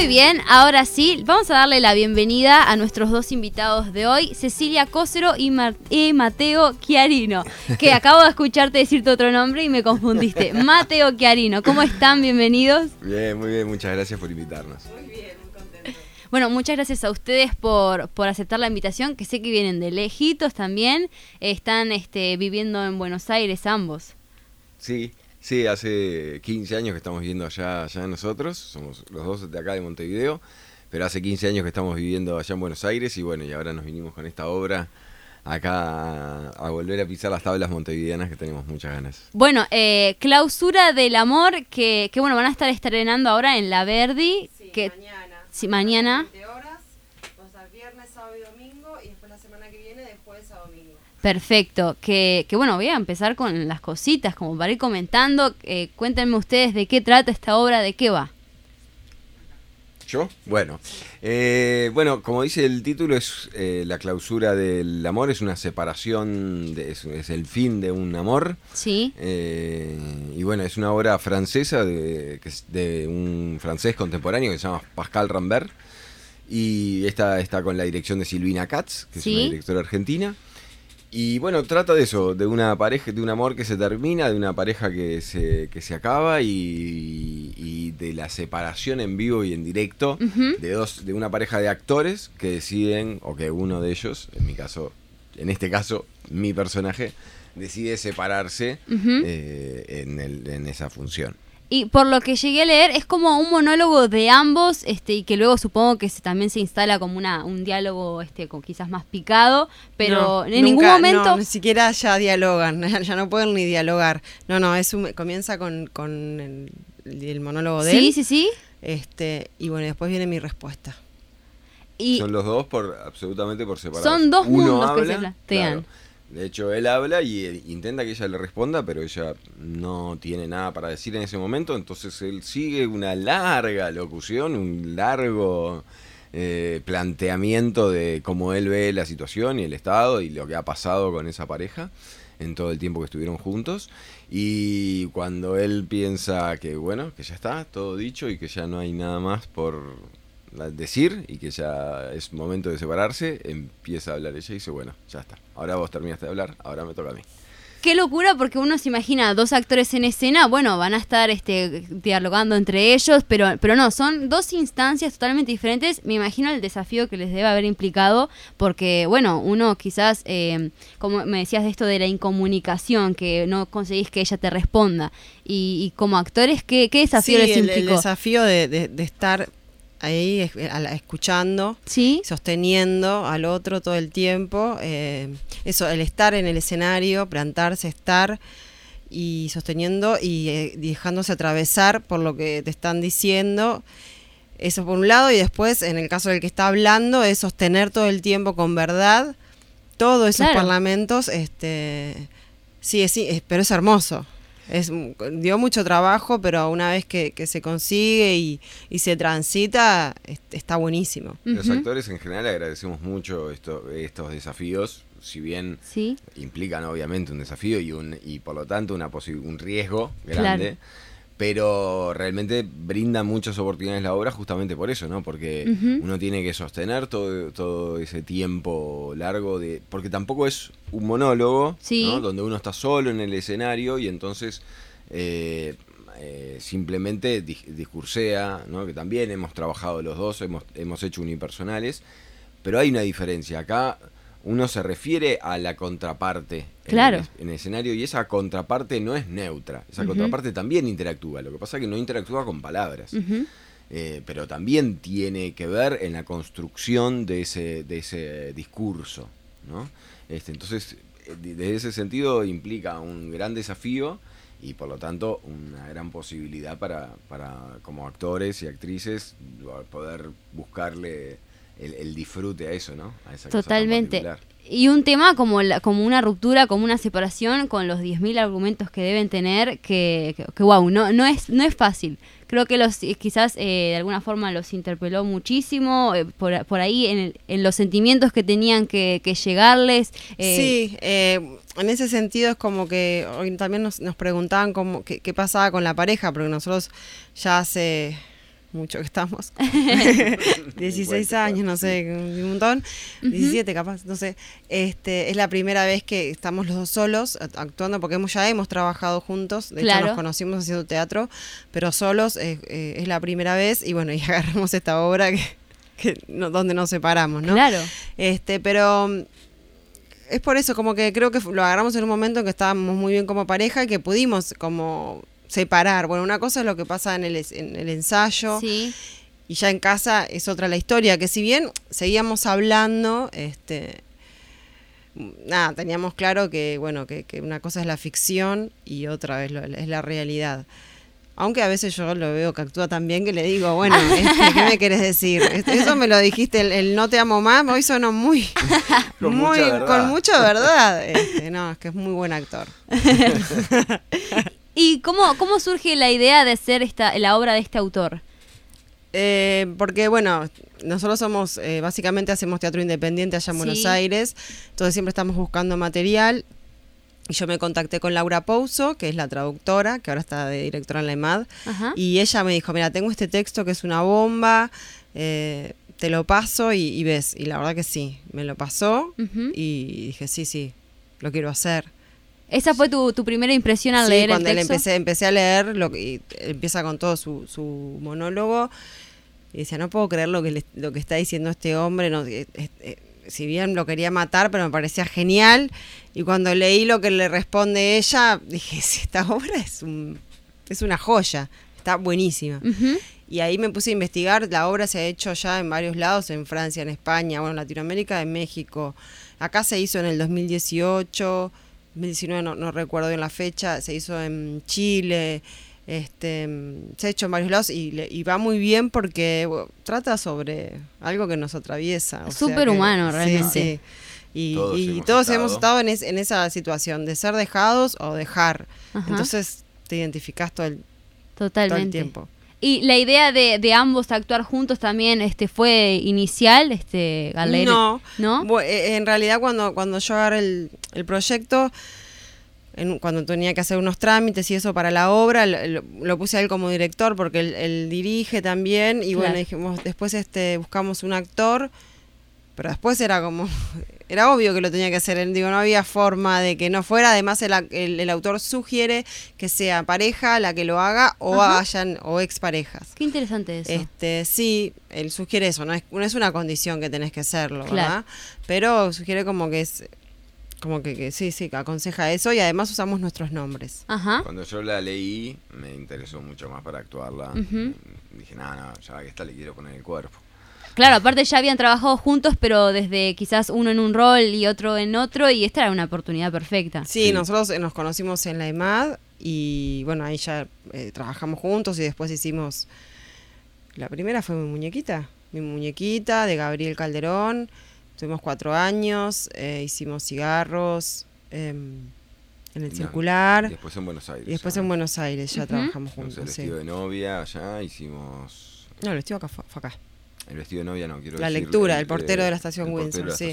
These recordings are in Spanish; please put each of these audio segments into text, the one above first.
bien, ahora sí, vamos a darle la bienvenida a nuestros dos invitados de hoy, Cecilia Cócero y Mateo Chiarino, que acabo de escucharte decirte otro nombre y me confundiste. Mateo Chiarino, ¿cómo están? Bienvenidos. Bien, muy bien, muchas gracias por invitarnos. Muy bien, muy contento. Bueno, muchas gracias a ustedes por aceptar la invitación, que sé que vienen de lejitos también, están viviendo en Buenos Aires ambos. Sí, hace 15 años que estamos viviendo allá nosotros, somos los dos de acá de Montevideo, pero hace 15 años que estamos viviendo allá en Buenos Aires y bueno, y ahora nos vinimos con esta obra acá a volver a pisar las tablas montevideanas que tenemos muchas ganas. Bueno, Clausura del Amor, que bueno, van a estar estrenando ahora en La Verdi. Sí, que, mañana. Sí, mañana. 20 horas, vamos a estar viernes, sábado y domingo, y después la semana que viene de jueves a domingo. Perfecto, que bueno, voy a empezar con las cositas, como para ir comentando. Cuéntenme ustedes de qué trata esta obra, de qué va. ¿Yo? Bueno, como dice el título, es la clausura del amor, es una separación, es el fin de un amor. Sí. Y bueno, es una obra francesa de un francés contemporáneo que se llama Pascal Rambert. Y esta está con la dirección de Silvina Katz, que ¿Sí? es una directora argentina. Y bueno, trata de eso, de una pareja, de un amor que se termina, de una pareja que se acaba y de la separación en vivo y en directo de una pareja de actores que deciden, o que uno de ellos, en este caso, mi personaje, decide separarse en esa función. Y por lo que llegué a leer, es como un monólogo de ambos, y que luego supongo que también se instala como un diálogo quizás más picado, pero No, en ningún momento... No, ni siquiera ya dialogan, ya no pueden ni dialogar. No, comienza con el monólogo de él. Sí. Y bueno, después viene mi respuesta. Y son los dos absolutamente por separado. Son dos Uno mundos habla, que se plantean. claro. De hecho, él habla y intenta que ella le responda, pero ella no tiene nada para decir en ese momento, entonces él sigue una larga locución, un largo planteamiento de cómo él ve la situación y el estado y lo que ha pasado con esa pareja en todo el tiempo que estuvieron juntos. Y cuando él piensa que bueno, que ya está todo dicho y que ya no hay nada más por decir y que ya es momento de separarse, empieza a hablar ella y dice, bueno, ya está, ahora vos terminaste de hablar, ahora me toca a mí. Qué locura, porque uno se imagina dos actores en escena, bueno, van a estar dialogando entre ellos, pero no, son dos instancias totalmente diferentes. Me imagino el desafío que les debe haber implicado, porque bueno, uno quizás, como me decías de esto de la incomunicación, que no conseguís que ella te responda, y como actores, ¿qué desafío les implicó? El desafío de estar ahí escuchando, ¿Sí? Sosteniendo al otro todo el tiempo, eso, el estar en el escenario, plantarse, estar y sosteniendo y dejándose atravesar por lo que te están diciendo, eso por un lado, y después en el caso del que está hablando es sostener todo el tiempo con verdad todos esos parlamentos, sí, pero es hermoso. Dio mucho trabajo, pero una vez que se consigue y se transita, está buenísimo. Los actores en general agradecemos mucho estos desafíos, si bien implican obviamente un desafío y por lo tanto un riesgo grande, pero realmente brinda muchas oportunidades la obra justamente por eso, ¿no? Porque uno tiene que sostener todo ese tiempo largo porque tampoco es un monólogo, ¿no? Donde uno está solo en el escenario y entonces simplemente discursea, ¿no? Que también hemos trabajado los dos, hemos hecho unipersonales, pero hay una diferencia. Acá uno se refiere a la contraparte en el escenario y esa contraparte no es neutra, esa contraparte también interactúa, lo que pasa es que no interactúa con palabras, pero también tiene que ver en la construcción de ese discurso, ¿no? Entonces, desde ese sentido implica un gran desafío y por lo tanto una gran posibilidad para como actores y actrices poder buscarle el disfrute a eso, ¿no? A esa totalmente. Cosa tan particular. Y un tema como una ruptura, como una separación, con los 10.000 argumentos que deben tener, que wow, no es fácil. Creo que quizás de alguna forma los interpeló muchísimo, por ahí en los sentimientos que tenían que llegarles. Sí, en ese sentido es como que hoy también nos preguntaban qué pasaba con la pareja, porque nosotros ya hace mucho que estamos. 16 años, no sé, un montón. 17 capaz, no sé. Es la primera vez que estamos los dos solos actuando, porque ya hemos trabajado juntos. De hecho, nos conocimos haciendo teatro, pero solos es la primera vez. Y bueno, y agarramos esta obra donde nos separamos, ¿no? Claro. Pero es por eso, como que creo que lo agarramos en un momento en que estábamos muy bien como pareja y que pudimos como separar. Bueno, una cosa es lo que pasa en el ensayo, sí, y ya en casa es otra la historia, que si bien seguíamos hablando, nada, teníamos claro que, bueno, que una cosa es la ficción y otra vez es la realidad. Aunque a veces yo lo veo que actúa tan bien que le digo, bueno, ¿qué me querés decir? Eso me lo dijiste, el no te amo más, hoy sonó muy, con mucha verdad. No, es que es muy buen actor. ¿Y cómo surge la idea de hacer la obra de este autor? Porque, bueno, nosotros somos, básicamente hacemos teatro independiente allá en Buenos Aires, entonces siempre estamos buscando material. Y yo me contacté con Laura Pouso, que es la traductora, que ahora está de directora en la EMAD. Ajá. Y ella me dijo, mira, tengo este texto que es una bomba, te lo paso y ves. Y la verdad que sí, me lo pasó y dije, sí, lo quiero hacer. ¿Esa fue tu primera impresión al leer el texto? Cuando empecé a leer, y empieza con todo su monólogo, y decía, no puedo creer lo que está diciendo este hombre, no, si bien lo quería matar, pero me parecía genial. Y cuando leí lo que le responde ella, dije, sí, esta obra es una joya, está buenísima. Y ahí me puse a investigar. La obra se ha hecho ya en varios lados, en Francia, en España, bueno, en Latinoamérica, en México. Acá se hizo en el 2018, 2019, no recuerdo bien la fecha, se hizo en Chile. Se ha hecho en varios lados y va muy bien porque trata sobre algo que nos atraviesa. Súper humano, realmente. Sí. Y todos hemos estado en esa situación de ser dejados o dejar. Ajá. Entonces te identificás todo el tiempo. ¿Y la idea de ambos actuar juntos también fue inicial, Galere? No. En realidad cuando yo agarré el proyecto, cuando tenía que hacer unos trámites y eso para la obra, lo puse a él como director porque él dirige también. Y bueno, dijimos, después buscamos un actor, pero después era obvio que lo tenía que hacer. No había forma de que no fuera. Además el autor sugiere que sea pareja la que lo haga o exparejas. Qué interesante eso. Sí, él sugiere eso, no es una condición que tenés que hacerlo, ¿verdad? Pero sugiere como que sí, aconseja eso, y además usamos nuestros nombres. Ajá. Cuando yo la leí, me interesó mucho más para actuarla. Dije, no, ya que esta le quiero poner el cuerpo. Claro, aparte ya habían trabajado juntos, pero desde quizás uno en un rol y otro en otro, y esta era una oportunidad perfecta. Sí, nosotros nos conocimos en la EMAD y bueno, ahí ya trabajamos juntos y después hicimos... La primera fue mi muñequita de Gabriel Calderón. Tuvimos 4 años, hicimos cigarros en el Circular. Y después en Buenos Aires. Y después en Buenos Aires ya trabajamos juntos. El vestido de novia, allá hicimos... No, el vestido acá fue acá. El vestido de novia no, quiero decir... La lectura, el portero de la estación Windsor, sí.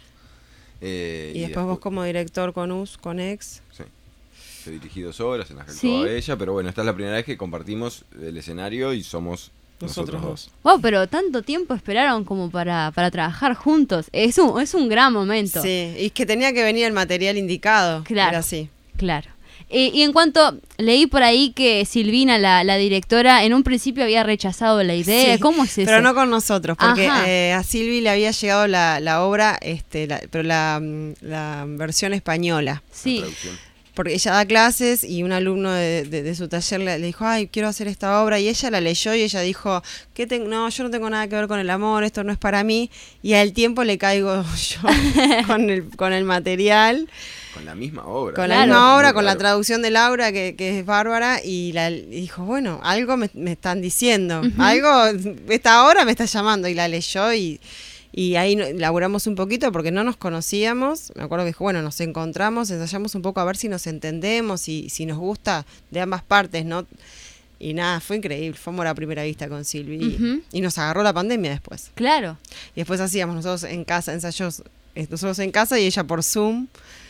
Y después vos como director con Ex. Sí. He dirigido 2 obras en las que actuaba ella, pero bueno, esta es la primera vez que compartimos el escenario y somos... Nosotros dos. Wow, pero tanto tiempo esperaron como para trabajar juntos. Es un gran momento. Sí, y es que tenía que venir el material indicado. Claro. Era así. Claro. Y en cuanto, leí por ahí que Silvina, la directora, en un principio había rechazado la idea. Sí, ¿Cómo es eso? Pero no con nosotros, porque a Silvi le había llegado la obra, pero la versión española. Sí. La traducción. Porque ella da clases y un alumno de su taller le dijo, ay, quiero hacer esta obra, y ella la leyó y ella dijo, no, yo no tengo nada que ver con el amor, esto no es para mí, y al tiempo le caigo yo con el material. Con la misma obra. Con la misma obra, con la traducción de Laura, que es bárbara, y dijo, bueno, algo me están diciendo, algo, esta obra me está llamando, y la leyó y ahí laburamos un poquito porque no nos conocíamos. Me acuerdo que dijo, bueno, nos encontramos, ensayamos un poco a ver si nos entendemos y si nos gusta de ambas partes, ¿no? Y nada, fue increíble, fue amor a primera vista con Silvi y nos agarró la pandemia después. Claro. Y después hacíamos nosotros en casa, ensayos, nosotros en casa y ella por Zoom.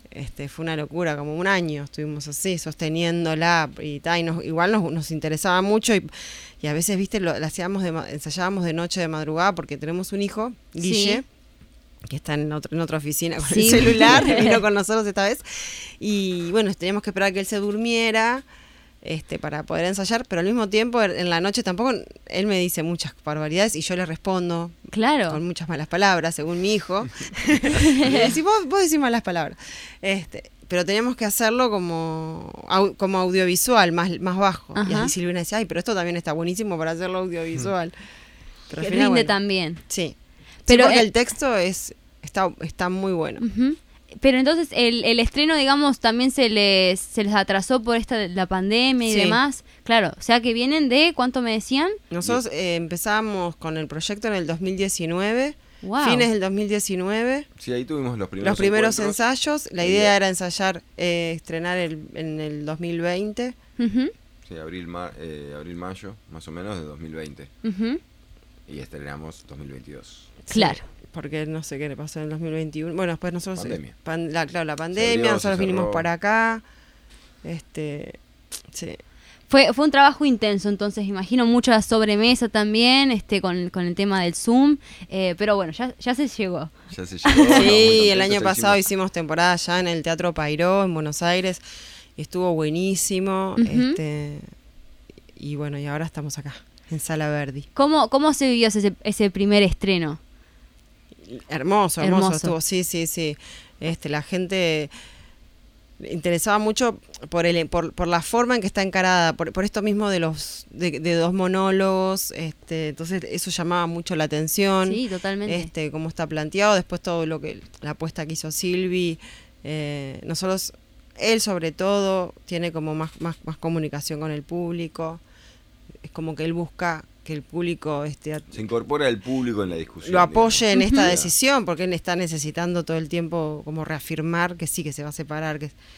fue una locura, como un año estuvimos así, sosteniéndola igual nos interesaba mucho y a veces, viste, ensayábamos de noche, de madrugada, porque tenemos un hijo, Guille, que está en otra oficina con el celular, vino con nosotros esta vez, y bueno, teníamos que esperar que él se durmiera para poder ensayar, pero al mismo tiempo en la noche tampoco él me dice muchas barbaridades y yo le respondo con muchas malas palabras, según mi hijo. Si vos decís malas palabras. Pero teníamos que hacerlo como audiovisual, más bajo. Ajá. Y así Silvina decía, pero esto también está buenísimo para hacerlo audiovisual. Pero que rinde también. Sí. Pero porque el texto está muy bueno. Uh-huh. Pero entonces el estreno, digamos, también se les atrasó por la pandemia y demás. Claro, o sea que vienen de, ¿cuánto me decían? Nosotros empezamos con el proyecto en el 2019, fines del 2019. Sí, ahí tuvimos los primeros ensayos. La idea era ensayar, estrenar en el 2020. Uh-huh. Sí, abril-mayo, más o menos, de 2020. Uh-huh. Y estrenamos 2022. Claro. Sí. Porque no sé qué le pasó en el 2021. Bueno, después nosotros... Pandemia. La pandemia, nosotros vinimos para acá. Sí. Fue un trabajo intenso, entonces imagino mucha sobremesa también, con el tema del Zoom, pero bueno, ya se llegó. Ya se llegó. Sí, el año pasado hicimos temporada ya en el Teatro Payró, en Buenos Aires, y estuvo buenísimo. Uh-huh. Y bueno, y ahora estamos acá, en Sala Verdi. ¿Cómo se vivió ese primer estreno? Hermoso estuvo, sí. La gente interesaba mucho por la forma en que está encarada, por esto mismo de dos monólogos, entonces eso llamaba mucho la atención. Sí, totalmente. Cómo está planteado, después todo la apuesta que hizo Silvi, nosotros, él sobre todo tiene como más comunicación con el público, es como que él busca que el público se incorpora el público en la discusión, lo apoye en esta decisión, porque él está necesitando todo el tiempo como reafirmar que sí, que se va a separar,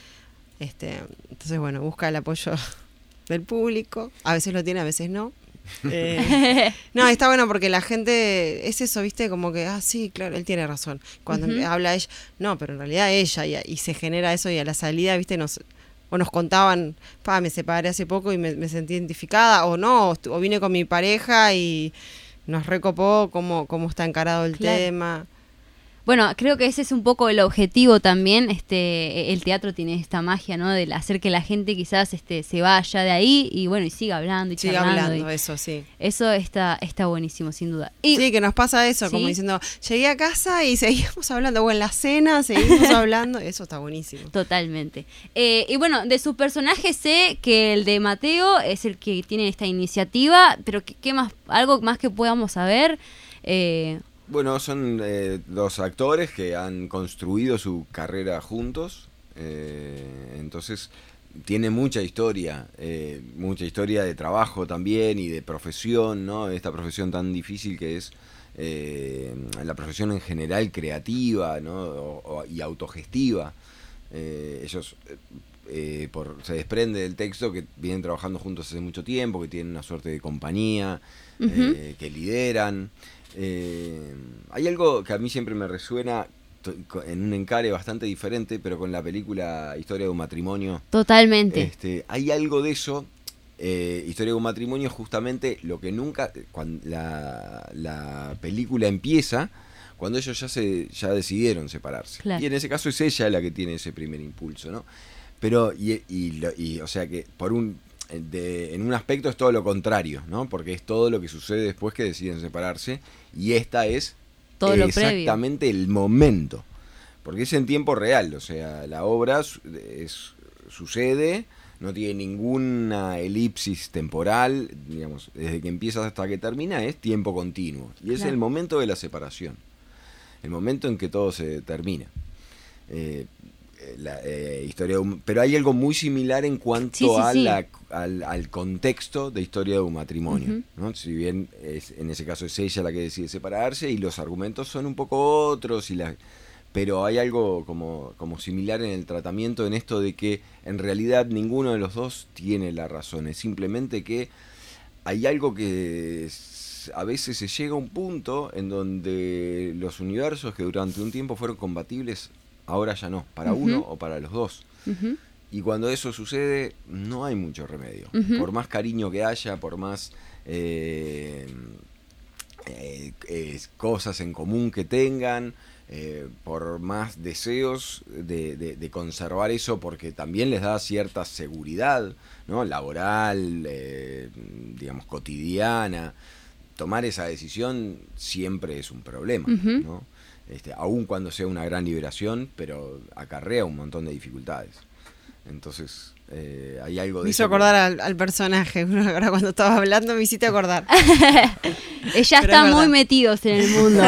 entonces bueno, busca el apoyo del público, a veces lo tiene, a veces no. No, está bueno porque la gente es eso, viste, como que sí, claro, él tiene razón cuando habla ella, no, pero en realidad ella, y se genera eso, y a la salida, viste, nos contaban, me separé hace poco y me sentí identificada, o no, o vine con mi pareja y nos recopó cómo está encarado el tema. Bueno, creo que ese es un poco el objetivo también. El teatro tiene esta magia, ¿no? De hacer que la gente quizás se vaya de ahí y bueno, y siga hablando y charlando. Eso sí. Eso está buenísimo, sin duda. Sí, que nos pasa eso, como diciendo, llegué a casa y seguimos hablando, o en la cena seguimos hablando, eso está buenísimo. Totalmente. Y bueno, de sus personajes sé que el de Mateo es el que tiene esta iniciativa, pero ¿qué más? ¿Algo más que podamos saber? Bueno, son dos actores que han construido su carrera juntos, entonces tiene mucha historia de trabajo también y de profesión, ¿no? Esta profesión tan difícil que es la profesión en general creativa, ¿no? Y autogestiva. Ellos se desprende del texto que vienen trabajando juntos hace mucho tiempo, que tienen una suerte de compañía, que lideran. Hay algo que a mí siempre me resuena en un encare bastante diferente, pero con la película Historia de un matrimonio. Totalmente. Hay algo de eso. Historia de un matrimonio, justamente lo que nunca, cuando la película empieza, cuando ellos ya decidieron separarse. Claro. Y en ese caso es ella la que tiene ese primer impulso, ¿no? Pero, o sea que en un aspecto es todo lo contrario, ¿no? Porque es todo lo que sucede después que deciden separarse, y esta es todo exactamente el momento, porque es en tiempo real, o sea, la obra sucede, no tiene ninguna elipsis temporal, digamos, desde que empieza hasta que termina es tiempo continuo, y es el momento de la separación, el momento en que todo se termina. Pero hay algo muy similar en cuanto al contexto de Historia de un matrimonio, ¿no? Si bien en ese caso es ella la que decide separarse y los argumentos son un poco otros, pero hay algo como similar en el tratamiento, en esto de que en realidad ninguno de los dos tiene la razón, es simplemente que hay algo que a veces se llega a un punto en donde los universos que durante un tiempo fueron compatibles ahora ya no, para uno o para los dos. Ujú. Y cuando eso sucede, no hay mucho remedio. Por más cariño que haya, por más cosas en común que tengan, por más deseos de conservar eso, porque también les da cierta seguridad, ¿no? Laboral, digamos, cotidiana. Tomar esa decisión siempre es un problema, ¿no? Aun cuando sea una gran liberación, pero acarrea un montón de dificultades. Entonces, hay algo de me eso. hizo acordar al personaje. Ahora cuando estaba hablando me hiciste acordar. Ella está muy metidos en el mundo.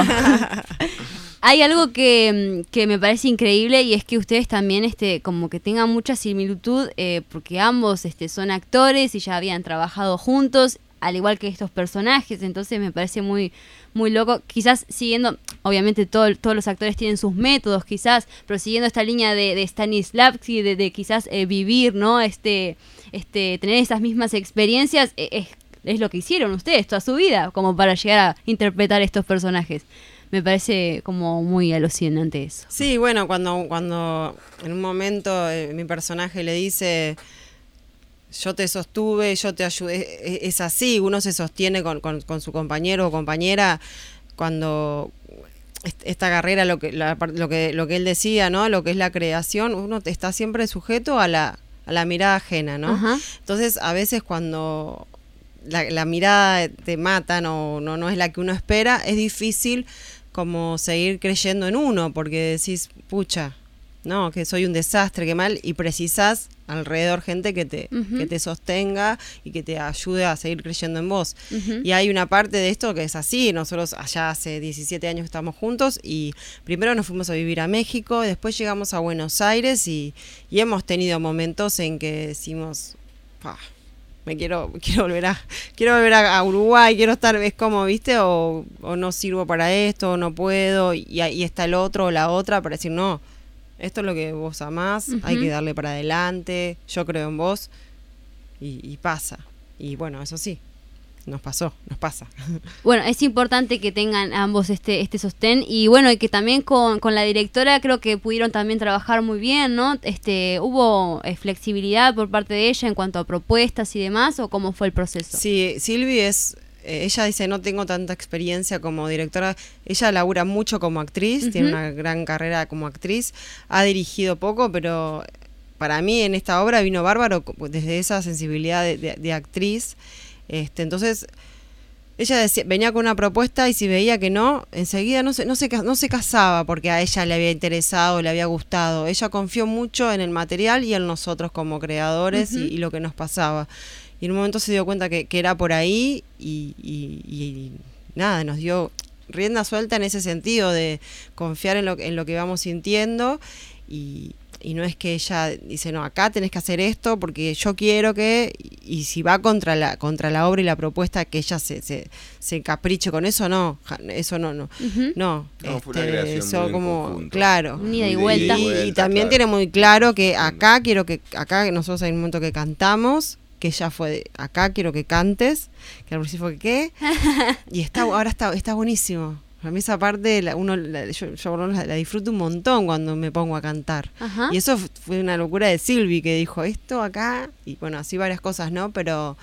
Hay algo que me parece increíble y es que ustedes también como que tengan mucha similitud porque ambos son actores y ya habían trabajado juntos, al igual que estos personajes, entonces me parece muy, muy loco, quizás siguiendo, obviamente todos los actores tienen sus métodos quizás, pero siguiendo esta línea de Stanislavski, de quizás vivir, ¿no? Tener esas mismas experiencias, es lo que hicieron ustedes toda su vida, como para llegar a interpretar estos personajes. Me parece como muy alucinante eso. Sí, bueno, cuando en un momento mi personaje le dice... Yo te sostuve, yo te ayudé, es así, uno se sostiene con su compañero o compañera cuando esta carrera, lo que él decía, ¿no? Lo que es la creación, uno está siempre sujeto a la mirada ajena, ¿no? Ajá. Entonces, a veces cuando la mirada te mata, no es la que uno espera, es difícil como seguir creyendo en uno, porque decís, pucha, no, que soy un desastre, que mal, y precisás alrededor gente que te sostenga y que te ayude a seguir creyendo en vos. Y hay una parte de esto que es así, nosotros allá hace 17 años que estamos juntos y primero nos fuimos a vivir a México, después llegamos a Buenos Aires y hemos tenido momentos en que decimos, me quiero volver a Uruguay, quiero estar, es como, ¿viste? O no sirvo para esto, o no puedo, y está el otro o la otra para decir, no, esto es lo que vos amás, hay que darle para adelante, yo creo en vos, y pasa. Y bueno, eso sí, nos pasa. Bueno, es importante que tengan ambos este sostén, y bueno, y que también con la directora creo que pudieron también trabajar muy bien, ¿no? ¿Hubo flexibilidad por parte de ella en cuanto a propuestas y demás, o cómo fue el proceso? Sí, Silvi ella dice, no tengo tanta experiencia como directora, ella labura mucho como actriz, tiene una gran carrera como actriz, ha dirigido poco, pero para mí en esta obra vino bárbaro desde esa sensibilidad de actriz. Entonces ella venía con una propuesta y si veía que no, enseguida no se casaba porque a ella le había interesado, le había gustado. Ella confió mucho en el material y en nosotros como creadores y lo que nos pasaba. Y en un momento se dio cuenta que era por ahí y nada, nos dio rienda suelta en ese sentido de confiar en lo que vamos sintiendo y no es que ella dice, no, acá tenés que hacer esto porque yo quiero que, y si va contra la obra y la propuesta, que ella se capriche con eso, no. No, fue una creación muy como, conjunto. Claro. Ni de vuelta. Y también tiene muy claro que acá nosotros hay un momento que cantamos, que ella fue acá quiero que cantes, que al principio fue ¿qué? Y ahora está buenísimo. A mí esa parte yo la disfruto un montón cuando me pongo a cantar. Ajá. Y eso fue una locura de Silvi que dijo esto acá y bueno, así varias cosas, ¿no? Pero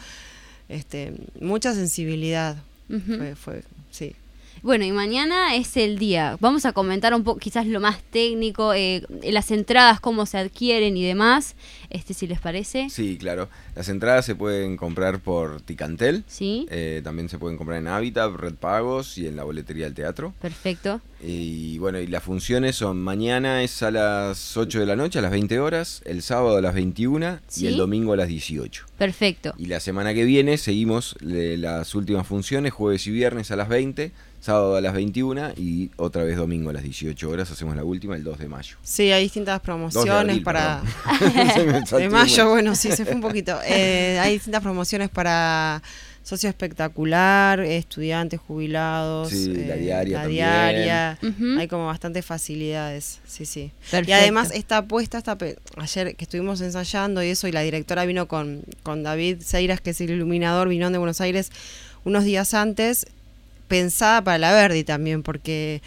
mucha sensibilidad fue sí. Bueno, y mañana es el día. Vamos a comentar un poco, quizás lo más técnico, las entradas, cómo se adquieren y demás, si les parece. Sí, claro. Las entradas se pueden comprar por Ticantel. Sí. También se pueden comprar en Habitat, Red Pagos y en la boletería del teatro. Perfecto. Y bueno, y las funciones son mañana es a las 8 de la noche, a las 20 horas, el sábado a las 21 ¿Sí? y el domingo a las 18. Perfecto. Y la semana que viene seguimos las últimas funciones, jueves y viernes a las 20, sábado a las 21 y otra vez domingo a las 18 horas, hacemos la última el 2 de mayo. Sí, hay distintas promociones abril, para... de mayo, bueno, sí, se fue un poquito. Hay distintas promociones para socio espectacular, estudiantes, jubilados, sí, la diaria. Hay como bastantes facilidades, sí. Perfecto. Y además está puesta, ayer que estuvimos ensayando y eso, y la directora vino con David Seiras, que es el iluminador, vino de Buenos Aires unos días antes, pensada para la Verdi también, porque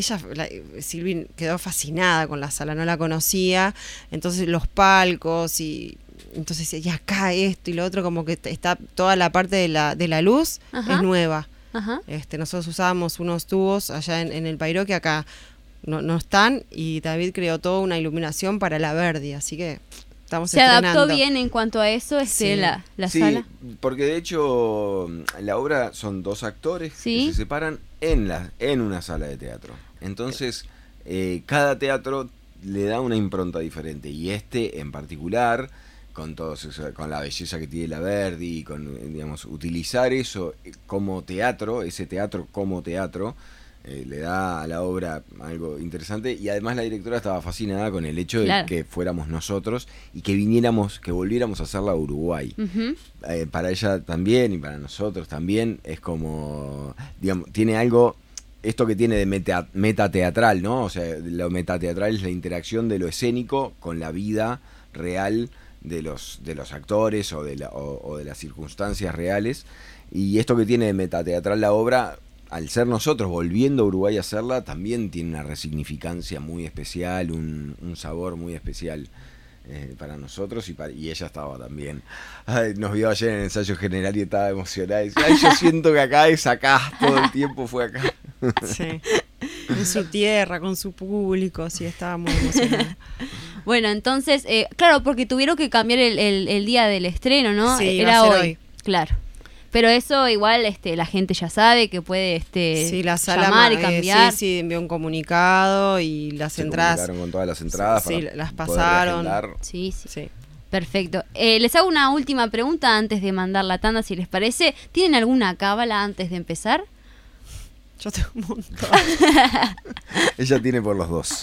Silvi quedó fascinada con la sala, no la conocía, entonces los palcos y entonces y acá esto y lo otro, como que está toda la parte de la luz. Ajá. Es nueva. Ajá. Nosotros usábamos unos tubos allá en el Pairó que acá no están, y David creó toda una iluminación para la Verdi, así que estamos estrenando. ¿Se adaptó bien en cuanto a eso sí. la sí, sala? Porque de hecho la obra son 2 actores ¿sí? que se separan en una sala de teatro. Entonces cada teatro le da una impronta diferente, y en particular, con con la belleza que tiene la Verdi, con, digamos, utilizar eso como teatro, ese teatro como teatro, le da a la obra algo interesante. Y además la directora estaba fascinada con el hecho de que fuéramos nosotros y que volviéramos a hacerla a Uruguay. Uh-huh. Para ella también y para nosotros también es como, digamos, tiene algo, esto que tiene de metateatral, ¿no? O sea, lo metateatral es la interacción de lo escénico con la vida real de los actores o de las circunstancias reales. Y esto que tiene de metateatral la obra, al ser nosotros volviendo a Uruguay a hacerla, también tiene una resignificancia muy especial, un sabor muy especial para nosotros, y ella estaba también. Nos vio ayer en el ensayo general y estaba emocionada. Y decía, yo siento que acá es acá, todo el tiempo fue acá. Sí, en su tierra, con su público, sí, estaba muy emocionada. Bueno, entonces, claro, porque tuvieron que cambiar el día del estreno, ¿no? Sí, era hoy. Claro. Pero eso igual la gente ya sabe que puede sí, la sala llamar y cambiar. Sí, envió un comunicado y las entradas. Se comunicaron con todas las entradas. Sí, las pasaron. Sí. Perfecto. Les hago una última pregunta antes de mandar la tanda, si les parece. ¿Tienen alguna cábala antes de empezar? Yo tengo un montón. Ella tiene por los 2.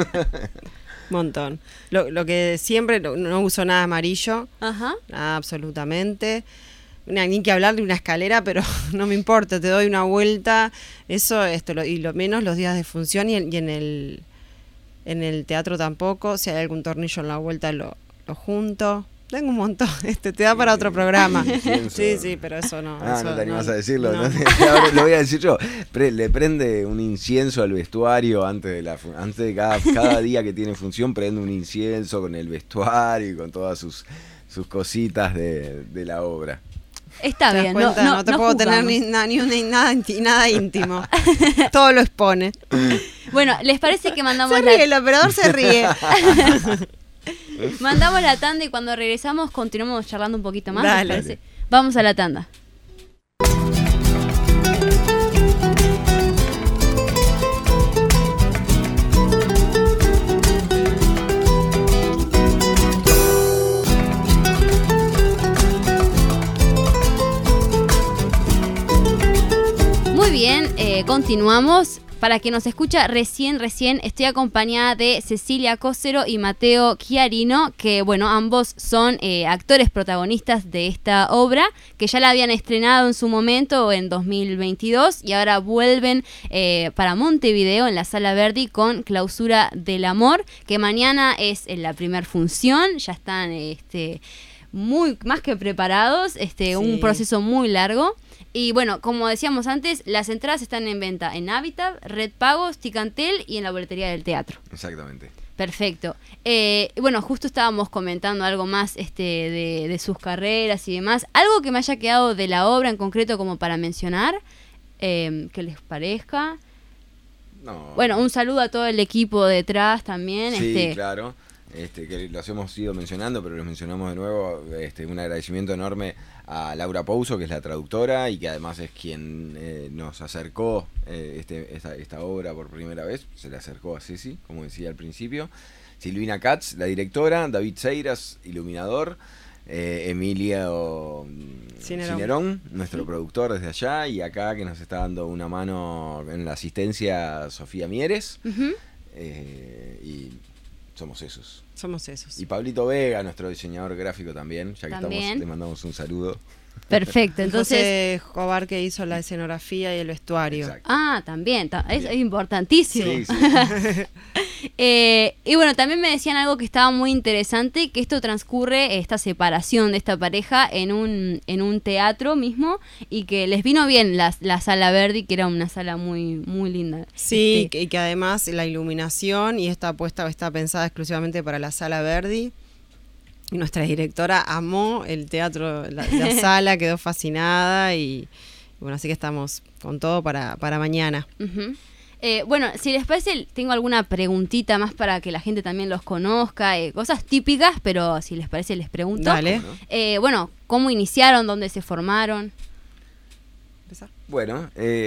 Montón. Lo que siempre, no uso nada amarillo. Ajá. Nada, absolutamente. Ni que hablar de una escalera, pero no me importa, te doy una vuelta. Eso, y lo menos los días de función, y en el teatro tampoco. Si hay algún tornillo en la vuelta, lo junto. Tengo un montón, te da para otro programa. Sí, pero eso no. No te animás a decirlo. No. Ahora lo voy a decir yo. Le prende un incienso al vestuario antes de cada día que tiene función, prende un incienso con el vestuario y con todas sus cositas de la obra. Está bien, no te puedo tener nada íntimo. Todo lo expone. Bueno, ¿les parece que mandamos el operador se ríe. Mandamos la tanda y cuando regresamos continuamos charlando un poquito más. Dale. ¿Les parece? Vamos a la tanda. Muy bien, continuamos. Para quien nos escucha recién, estoy acompañada de Cecilia Cócero y Mateo Chiarino, que bueno, ambos son actores protagonistas de esta obra, que ya la habían estrenado en su momento en 2022 y ahora vuelven para Montevideo en la Sala Verdi con Clausura del Amor, que mañana es la primer función, ya están muy más que preparados, sí. Un proceso muy largo. Y bueno, como decíamos antes, las entradas están en venta en Habitat, Red Pagos, Ticantel y en la boletería del teatro. Exactamente. Perfecto. Bueno, justo estábamos comentando algo más de sus carreras y demás. Algo que me haya quedado de la obra en concreto como para mencionar, que les parezca. No. Bueno, un saludo a todo el equipo detrás también. Sí, claro. Que los hemos ido mencionando, pero los mencionamos de nuevo. Un agradecimiento enorme a Laura Pouso, que es la traductora y que además es quien nos acercó esta obra por primera vez. Se le acercó a Ceci, como decía al principio. Silvina Katz, la directora. David Seiras, iluminador. Emilio Cinerón, nuestro productor desde allá. Y acá que nos está dando una mano en la asistencia, Sofía Mieres. Uh-huh. Y somos esos. Y Pablito Vega, nuestro diseñador gráfico también, ya que estamos, le mandamos un saludo. Perfecto, entonces José Jobar, que hizo la escenografía y el vestuario. Exacto. También, es importantísimo. Sí. Y bueno, también me decían algo que estaba muy interesante, que esto transcurre, esta separación de esta pareja en un teatro mismo, y que les vino bien la Sala Verdi, que era una sala muy, muy linda. Sí, y que además la iluminación y esta apuesta está pensada exclusivamente para la Sala Verdi. Y nuestra directora amó el teatro, la sala, quedó fascinada y bueno, así que estamos con todo para mañana. Uh-huh. Bueno, si les parece, tengo alguna preguntita más para que la gente también los conozca, cosas típicas, pero si les parece les pregunto. Dale. Bueno, ¿cómo iniciaron? ¿Dónde se formaron? Bueno,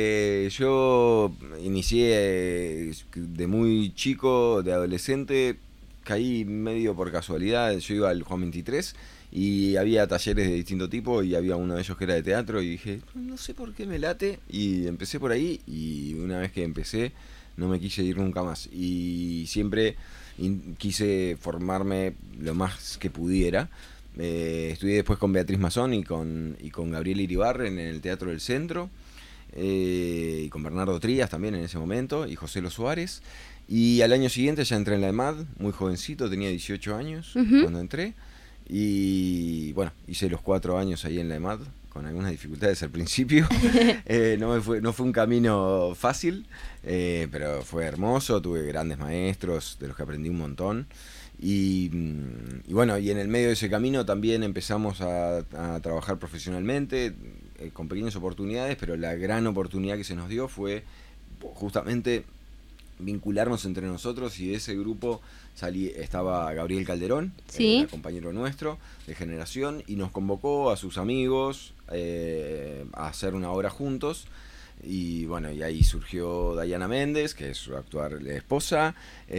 yo inicié de muy chico, de adolescente, caí medio por casualidad. Yo iba al Juan 23 y había talleres de distinto tipo y había uno de ellos que era de teatro y dije, no sé por qué me late, y empecé por ahí, y una vez que empecé no me quise ir nunca más y siempre quise formarme lo más que pudiera. Estudié después con Beatriz Mazón y con Gabriel Iribarren en el Teatro del Centro, y con Bernardo Trías también en ese momento, y José Lo Suárez. Y al año siguiente ya entré en la EMAD, muy jovencito, tenía 18 años cuando entré. Y bueno, hice los 4 años ahí en la EMAD, con algunas dificultades al principio. No fue un camino fácil, pero fue hermoso, tuve grandes maestros de los que aprendí un montón. Y bueno, y en el medio de ese camino también empezamos a trabajar profesionalmente, con pequeñas oportunidades, pero la gran oportunidad que se nos dio fue justamente vincularnos entre nosotros, y de ese grupo estaba Gabriel Calderón, ¿sí? Compañero nuestro de generación, y nos convocó a sus amigos a hacer una obra juntos. Y bueno, y ahí surgió Dayana Méndez, que es su actual esposa,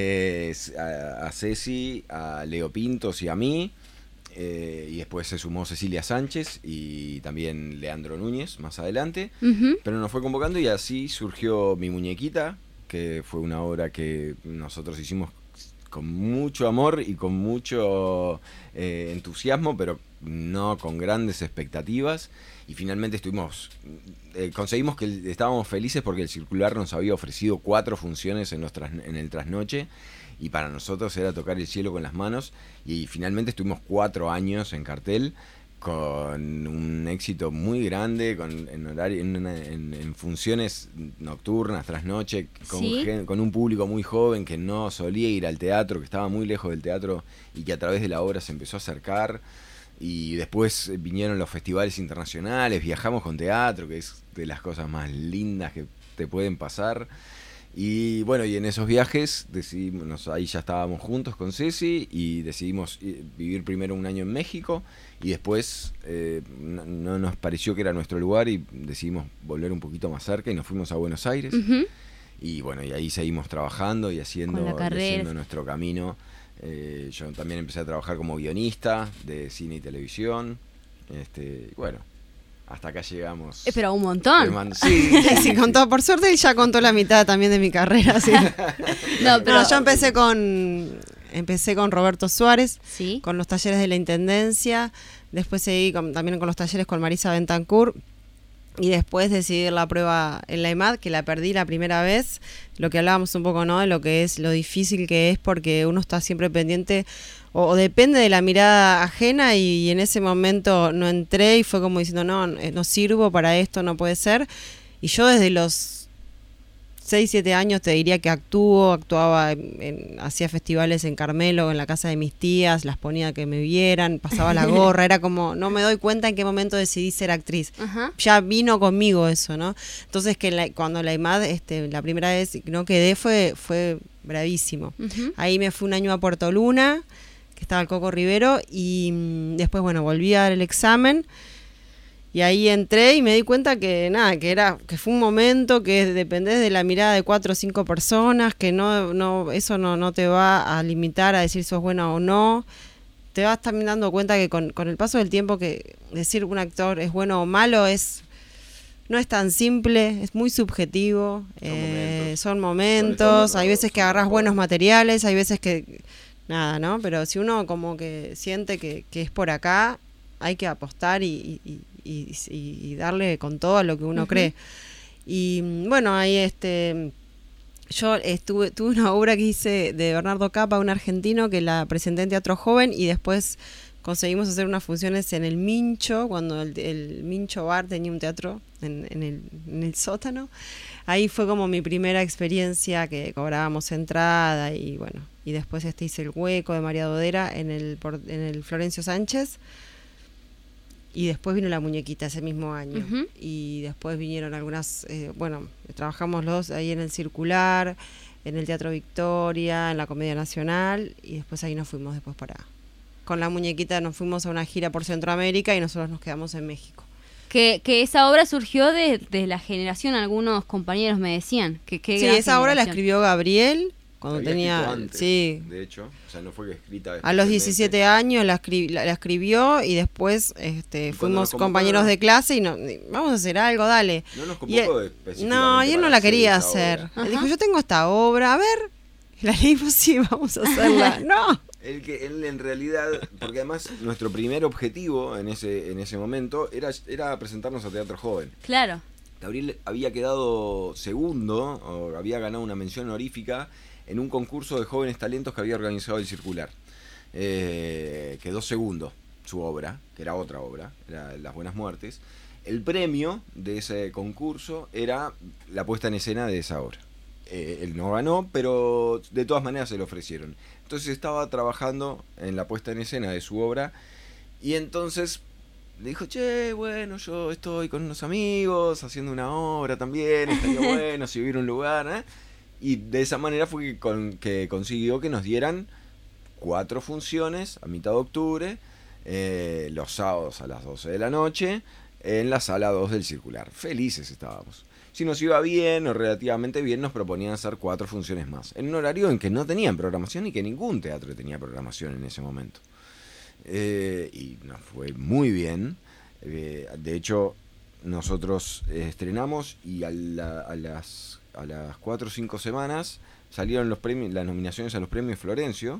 a Ceci, a Leo Pintos y a mí, y después se sumó Cecilia Sánchez y también Leandro Núñez más adelante. Pero nos fue convocando y así surgió Mi Muñequita, que fue una obra que nosotros hicimos con mucho amor y con mucho entusiasmo, pero no con grandes expectativas. Y finalmente conseguimos que estábamos felices porque el Circular nos había ofrecido 4 funciones en el trasnoche, y para nosotros era tocar el cielo con las manos, y finalmente estuvimos 4 años en cartel, con un éxito muy grande, en funciones nocturnas, trasnoche, con un público muy joven que no solía ir al teatro, que estaba muy lejos del teatro y que a través de la obra se empezó a acercar. Y después vinieron los festivales internacionales, viajamos con teatro, que es de las cosas más lindas que te pueden pasar. Y bueno, y en esos viajes decidimos, ahí ya estábamos juntos con Ceci, y decidimos vivir primero un año en México, y después no nos pareció que era nuestro lugar y decidimos volver un poquito más cerca y nos fuimos a Buenos Aires. Y bueno, y ahí seguimos trabajando y haciendo nuestro camino. Yo también empecé a trabajar como guionista de cine y televisión. Bueno, hasta acá llegamos. Pero un montón. Sí, contó, por suerte ya contó la mitad también de mi carrera. Sí. Yo empecé con Roberto Suárez, ¿sí? Con los talleres de la Intendencia. Después seguí también con los talleres con Marisa Bentancur. Y después decidí la prueba en la EMAD, que la perdí la primera vez. Lo que hablábamos un poco, ¿no? De lo que es, lo difícil que es, porque uno está siempre pendiente o depende de la mirada ajena, y en ese momento no entré y fue como diciendo, no sirvo para esto, no puede ser. Y yo desde los 6-7 años te diría que actuaba, hacía festivales en Carmelo, en la casa de mis tías, las ponía que me vieran, pasaba la gorra, era como, no me doy cuenta en qué momento decidí ser actriz. Ya vino conmigo eso, ¿no? Entonces cuando la EMAD, la primera vez no quedé, fue bravísimo. Ahí me fui un año a Puerto Luna, que estaba el Coco Rivero, y después, bueno, volví a dar el examen. Y ahí entré y me di cuenta que que fue un momento que dependés de la mirada de 4 o 5 personas, que eso no te va a limitar a decir sos buena o no. Te vas también dando cuenta que con el paso del tiempo, que decir un actor es bueno o malo no es tan simple, es muy subjetivo. Son momentos, hay veces que agarrás buenos materiales, hay veces que nada, ¿no? Pero si uno como que siente que es por acá, hay que apostar y darle con todo a lo que uno cree. Y bueno, ahí Yo tuve una obra que hice de Bernardo Capa, un argentino, que la presenté en Teatro Joven y después conseguimos hacer unas funciones en el Mincho, cuando el Mincho Bar tenía un teatro en el sótano. Ahí fue como mi primera experiencia, que cobrábamos entrada y bueno, y después hice El Hueco de María Dodera en el Florencio Sánchez. Y después vino La Muñequita ese mismo año. Uh-huh. Y después vinieron algunas, trabajamos los ahí en el Circular, en el Teatro Victoria, en la Comedia Nacional, y después ahí nos fuimos con La Muñequita nos fuimos a una gira por Centroamérica y nosotros nos quedamos en México. Que esa obra surgió de la generación, algunos compañeros me decían. Sí, esa obra la escribió Gabriel cuando tenía... Antes, sí. De hecho, o sea, no fue que escrita... A los 17 años la escribió y después fuimos compañeros de clase y vamos a hacer algo, dale. No nos convocó específicamente. No, y él no la quería hacer. Él dijo, yo tengo esta obra, a ver. Y la leímos, sí, vamos a hacerla. No. Él en realidad, porque además nuestro primer objetivo en ese momento era presentarnos a Teatro Joven. Claro. Gabriel había quedado segundo, o había ganado una mención honorífica en un concurso de jóvenes talentos que había organizado el Circular. Quedó segundo su obra, que era otra obra, era Las Buenas Muertes. El premio de ese concurso era la puesta en escena de esa obra. Él no ganó, pero de todas maneras se lo ofrecieron. Entonces estaba trabajando en la puesta en escena de su obra y entonces le dijo, che, bueno, yo estoy con unos amigos haciendo una obra también, estaría bueno si hubiera un lugar, ¿eh? Y de esa manera fue que consiguió que nos dieran 4 funciones a mitad de octubre, los sábados a las 12 de la noche, en la sala 2 del Circular. Felices estábamos. Si nos iba bien o relativamente bien, nos proponían hacer 4 funciones más, en un horario en que no tenían programación y que ningún teatro tenía programación en ese momento. Y nos fue muy bien. De hecho, nosotros estrenamos y a las 4 o 5 semanas salieron los premios, las nominaciones a los premios Florencio,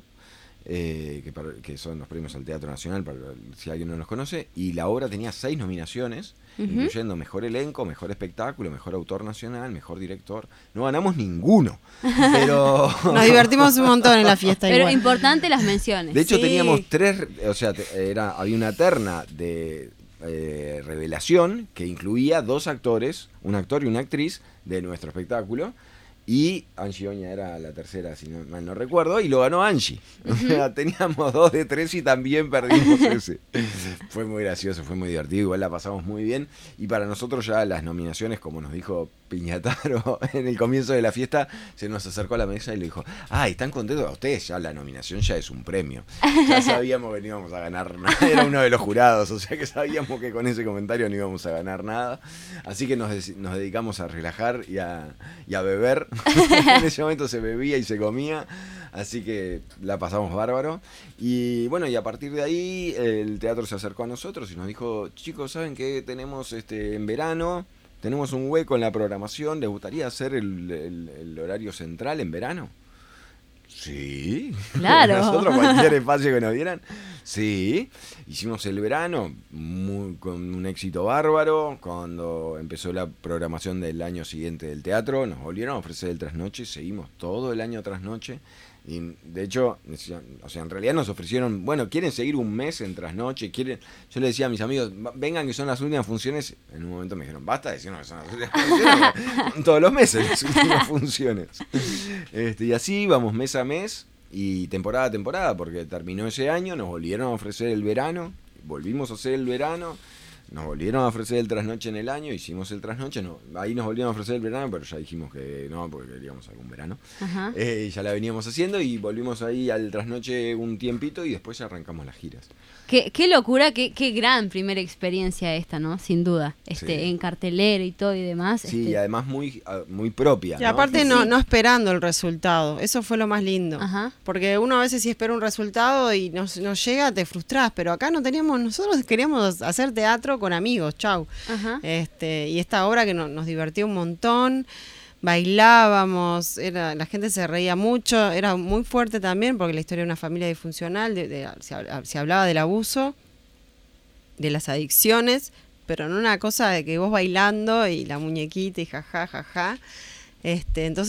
que son los premios al Teatro Nacional, para si alguien no los conoce, y la obra tenía 6 nominaciones, incluyendo mejor elenco, mejor espectáculo, mejor autor nacional, mejor director. No ganamos ninguno, pero nos divertimos un montón en la fiesta. Pero igual. Importante las menciones. De hecho, teníamos 3, o sea, había una terna de revelación que incluía 2 actores, un actor y una actriz de nuestro espectáculo. Y Angie Oña era la tercera, si no mal no recuerdo, y lo ganó Angie. O sea, teníamos 2 de 3 y también perdimos ese. Fue muy gracioso, fue muy divertido, igual la pasamos muy bien. Y para nosotros ya las nominaciones, como nos dijo Piñataro en el comienzo de la fiesta, se nos acercó a la mesa y le dijo, ¡ay, están contentos ustedes! Ya la nominación ya es un premio. Ya sabíamos que no íbamos a ganar nada. Era uno de los jurados, o sea que sabíamos que con ese comentario no íbamos a ganar nada. Así que nos dedicamos a relajar y a beber. En ese momento se bebía y se comía, así que la pasamos bárbaro. Y bueno, y a partir de ahí el teatro se acercó a nosotros y nos dijo, chicos, ¿saben qué tenemos en verano? Tenemos un hueco en la programación, ¿les gustaría hacer el horario central en verano? Sí, claro. Nosotros cualquier espacio que nos dieran, sí. Hicimos el verano con un éxito bárbaro. Cuando empezó la programación del año siguiente del teatro, nos volvieron a ofrecer el trasnoche, seguimos todo el año trasnoche. Y de hecho, o sea, en realidad nos ofrecieron, bueno, ¿quieren seguir un mes en trasnoche? Yo le decía a mis amigos, vengan que son las últimas funciones. En un momento me dijeron, basta de decirnos que son las últimas funciones. Todos los meses las últimas funciones. Y así vamos mes a mes y temporada a temporada, porque terminó ese año, nos volvieron a ofrecer el verano, volvimos a hacer el verano. Nos volvieron a ofrecer el trasnoche en el año, hicimos el trasnoche, no, ahí nos volvieron a ofrecer el verano, pero ya dijimos que no, porque queríamos algún verano. Ya la veníamos haciendo y volvimos ahí al trasnoche un tiempito y después ya arrancamos las giras. Qué locura, qué gran primera experiencia esta, ¿no? Sin duda, Sí. En cartelera y todo y demás. Sí, y además muy propia. Y aparte no esperando el resultado, eso fue lo más lindo. Ajá. Porque uno a veces si espera un resultado y no llega, te frustrás, pero acá no teníamos, nosotros queríamos hacer teatro con amigos, chau. Ajá. Y esta obra que nos divertió un montón, bailábamos, la gente se reía mucho, era muy fuerte también porque la historia de una familia disfuncional, se hablaba del abuso, de las adicciones, pero no una cosa de que vos bailando y la muñequita y jaja, jaja. Entonces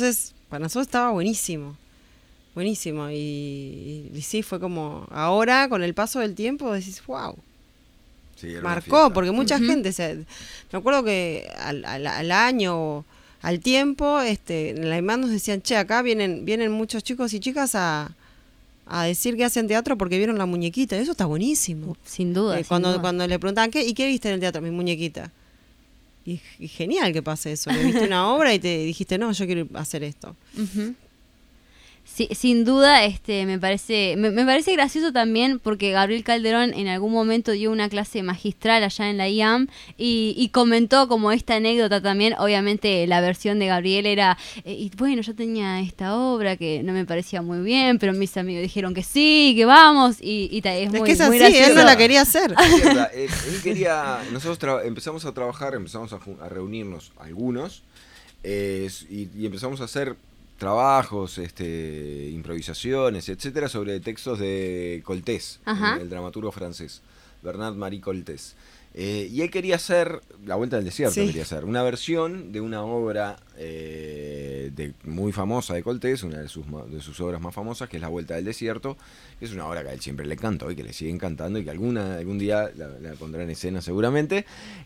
para nosotros estaba buenísimo. Buenísimo. Y sí, fue como, ahora con el paso del tiempo decís, wow. Sí, Marcó, porque mucha gente, me acuerdo que al año, al tiempo, en la IMAD nos decían, che, acá vienen muchos chicos y chicas a decir que hacen teatro porque vieron la muñequita. Eso está buenísimo. Sin duda. Cuando le preguntaban, ¿y qué viste en el teatro? Mi muñequita. Y genial que pase eso. Le viste una obra y te dijiste, no, yo quiero hacer esto. Uh-huh. Sí, sin duda, me parece gracioso también porque Gabriel Calderón en algún momento dio una clase magistral allá en la IAM y comentó como esta anécdota también. Obviamente la versión de Gabriel era, y bueno, yo tenía esta obra que no me parecía muy bien, pero mis amigos dijeron que sí, que vamos, y es muy, que es así, muy gracioso. él no la quería hacer. Él quería, nosotros empezamos a trabajar, empezamos a reunirnos algunos, y empezamos a hacer trabajos, improvisaciones, etcétera, sobre textos de Coltés, el dramaturgo francés, Bernard-Marie Coltés. Y él quería hacer, La Vuelta del Desierto, quería hacer una versión de una obra muy famosa de Coltés, una de sus obras más famosas, que es La Vuelta del Desierto, que es una obra que a él siempre le encantó y que le sigue encantando y que algún día la pondrá en escena seguramente.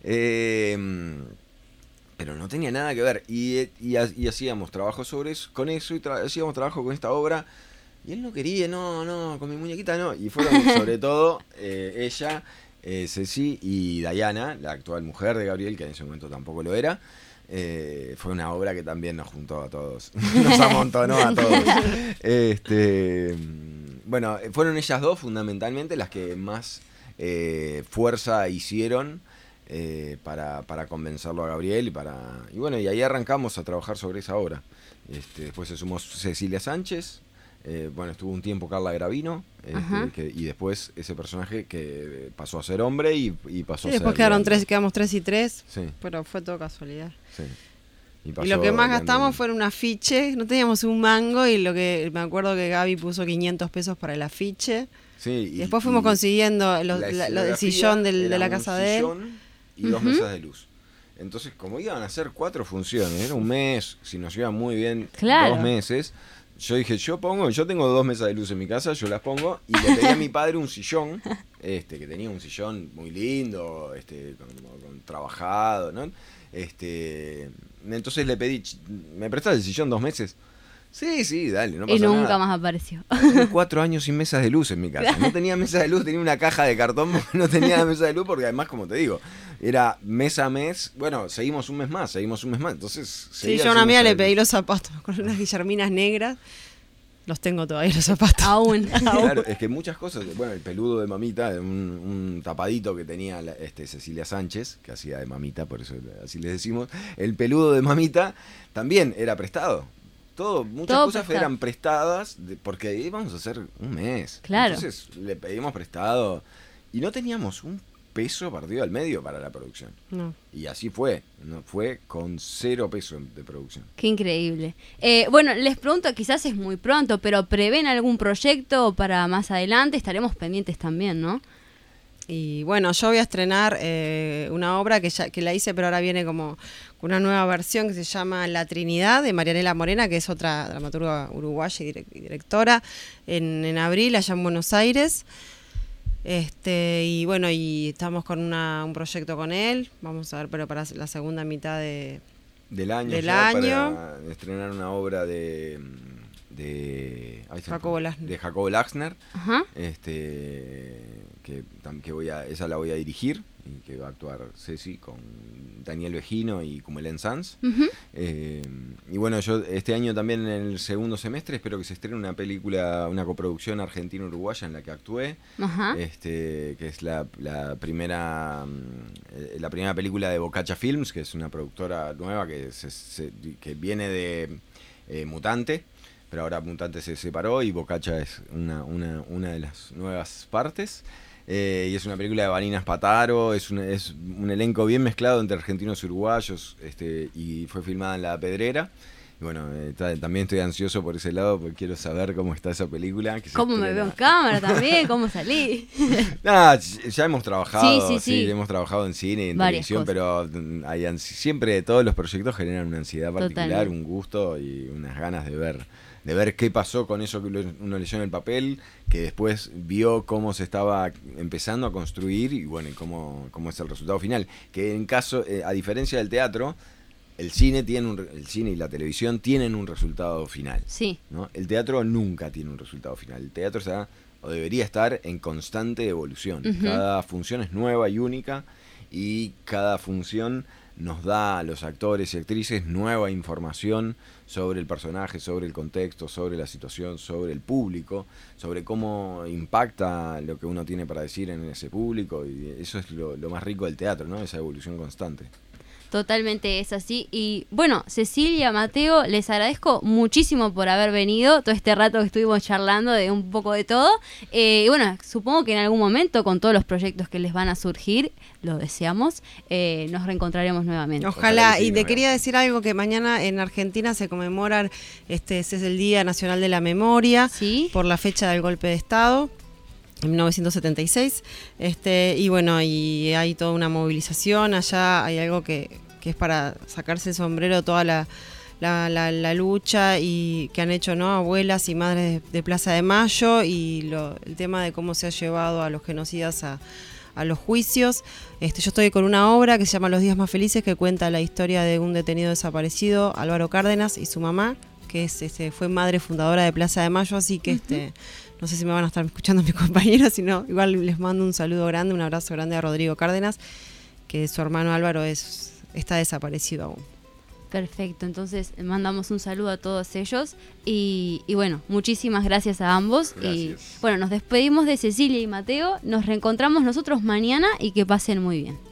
Pero no tenía nada que ver, y hacíamos trabajo sobre eso, con eso, y hacíamos trabajo con esta obra, y él no quería, no, con mi muñequita no, y fueron sobre todo ella, Ceci y Diana, la actual mujer de Gabriel, que en ese momento tampoco lo era. Fue una obra que también nos juntó a todos, nos amontonó a todos. Bueno, fueron ellas dos fundamentalmente las que más fuerza hicieron para convencerlo a Gabriel y bueno, y ahí arrancamos a trabajar sobre esa obra. Después se sumó Cecilia Sánchez, estuvo un tiempo Carla Gravino, y después ese personaje que pasó a ser hombre y pasó a ser... Después quedamos 3 y 3, sí. Pero fue todo casualidad. Sí. Y lo que más gastamos fue en un afiche, no teníamos un mango, y lo que me acuerdo que Gaby puso 500 pesos para el afiche. Sí, y después fuimos consiguiendo el sillón de la casa de él. Y 2 mesas de luz. Entonces, como iban a hacer 4 funciones, era un mes, si nos iba muy bien, 2 meses, yo dije, yo tengo 2 mesas de luz en mi casa, yo las pongo, y le pedí a mi padre un sillón, que tenía un sillón muy lindo, con trabajado, ¿no? Entonces le pedí, ¿me prestas el sillón 2 meses? Sí, dale, no pasa nada. Y nunca más apareció. Tenía 4 años sin mesas de luz en mi casa. No tenía mesa de luz, tenía una caja de cartón, no tenía mesa de luz, porque además, como te digo, era mes a mes. Bueno, seguimos un mes más. Entonces, sí, yo a una amiga le pedí los zapatos con unas guillerminas negras. Los tengo todavía los zapatos. Aún. Claro, es que muchas cosas. Bueno, el peludo de mamita, un tapadito que tenía Cecilia Sánchez, que hacía de mamita, por eso así les decimos. El peludo de mamita también era prestado. Muchas cosas eran prestadas porque íbamos a hacer un mes. Claro. Entonces le pedimos prestado y no teníamos un peso partido al medio para la producción. No. Y así fue. Fue con 0 peso de producción. Qué increíble. Bueno, les pregunto, quizás es muy pronto, pero ¿prevén algún proyecto para más adelante? Estaremos pendientes también, ¿no? Y bueno, yo voy a estrenar una obra que la hice, pero ahora viene como una nueva versión que se llama La Trinidad, de Marianela Morena, que es otra dramaturga uruguaya y directora, en abril allá en Buenos Aires. Y bueno, y estamos con un proyecto con él, vamos a ver, pero para la segunda mitad del año. Para estrenar una obra de Jacobo Laxner, que esa la voy a dirigir y que va a actuar Ceci con Daniel Vejino y Cumelén Sanz. Y bueno, yo este año también en el segundo semestre espero que se estrene una película, una coproducción argentino-uruguaya en la que actué, que es la primera película de Bocacha Films, que es una productora nueva que viene de Mutante, pero ahora Mutante se separó y Bocacha es una de las nuevas partes. Y es una película de Vanina Spataro, es un elenco bien mezclado entre argentinos y uruguayos, y fue filmada en La Pedrera. bueno, también estoy ansioso por ese lado porque quiero saber cómo está esa película. ¿Cómo me veo en cámara también? ¿Cómo salí? Nada, ya hemos trabajado, sí. hemos trabajado en cine y en Varias televisión, cosas. pero siempre todos los proyectos generan una ansiedad particular, Totalmente. un gusto y unas ganas de ver qué pasó con eso que uno leyó en el papel, que después vio cómo se estaba empezando a construir y bueno, y cómo es el resultado final. Que a diferencia del teatro, el cine y la televisión tienen un resultado final. Sí. ¿No? El teatro nunca tiene un resultado final. El teatro debería estar en constante evolución. Uh-huh. Cada función es nueva y única y cada función nos da a los actores y actrices nueva información sobre el personaje, sobre el contexto, sobre la situación, sobre el público, sobre cómo impacta lo que uno tiene para decir en ese público, y eso es lo más rico del teatro, ¿no? Esa evolución constante. Totalmente es así. Y bueno, Cecilia, Mateo, les agradezco muchísimo por haber venido todo este rato que estuvimos charlando de un poco de todo. Y bueno, supongo que en algún momento con todos los proyectos que les van a surgir, lo deseamos, nos reencontraremos nuevamente. Ojalá. Sí, Y te quería decir algo, que mañana en Argentina se conmemoran, ese es el Día Nacional de la Memoria, ¿Sí? por la fecha del golpe de Estado. En 1976, y bueno, y hay toda una movilización allá, hay algo que es para sacarse el sombrero, toda la lucha y que han hecho, ¿no?, abuelas y madres de Plaza de Mayo, y el tema de cómo se ha llevado a los genocidas a los juicios. Yo estoy con una obra que se llama Los días más felices, que cuenta la historia de un detenido desaparecido, Álvaro Cárdenas, y su mamá, que fue madre fundadora de Plaza de Mayo, así que Uh-huh. no sé si me van a estar escuchando mis compañeros, sino igual les mando un saludo grande, un abrazo grande a Rodrigo Cárdenas, que su hermano Álvaro está desaparecido aún. Perfecto, entonces mandamos un saludo a todos ellos y bueno, muchísimas gracias a ambos. Gracias. Y bueno, nos despedimos de Cecilia y Mateo, nos reencontramos nosotros mañana y que pasen muy bien.